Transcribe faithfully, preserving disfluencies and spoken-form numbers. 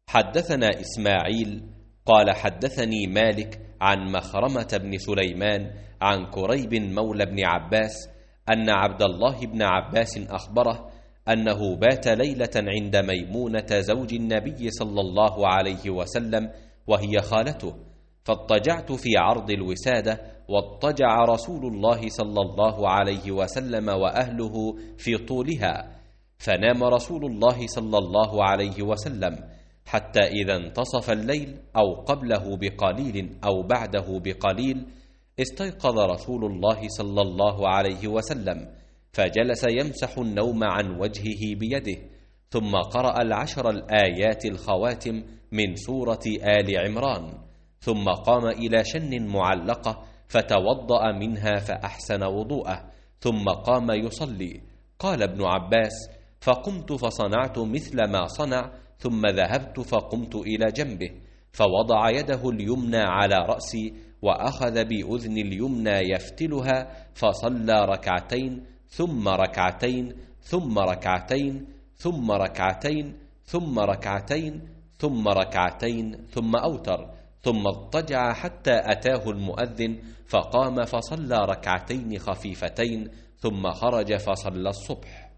حدثنا إسماعيل قال حدثني مالك عن مخرمة بن سليمان عن كريب مولى بن عباس أن عبد الله بن عباس أخبره أنه بات ليلة عند ميمونة زوج النبي صلى الله عليه وسلم وهي خالته، فاضطجعت في عرض الوسادة، واضطجع رسول الله صلى الله عليه وسلم وأهله في طولها، فنام رسول الله صلى الله عليه وسلم حتى إذا انتصف الليل أو قبله بقليل أو بعده بقليل استيقظ رسول الله صلى الله عليه وسلم، فجلس يمسح النوم عن وجهه بيده، ثم قرأ العشر الآيات الخواتم من سورة آل عمران، ثم قام إلى شن معلقة فتوضأ منها فأحسن وضوءه، ثم قام يصلي. قال ابن عباس: فقمت فصنعت مثل ما صنع، ثم ذهبت فقمت إلى جنبه فوضع يده اليمنى على رأسي وأخذ بأذن اليمنى يفتلها، فصلى ركعتين ثم ركعتين ثم ركعتين ثم ركعتين ثم ركعتين ثم ركعتين ثم أوتر، ثم اضطجع حتى أتاه المؤذن فقام فصلى ركعتين خفيفتين، ثم خرج فصلى الصبح.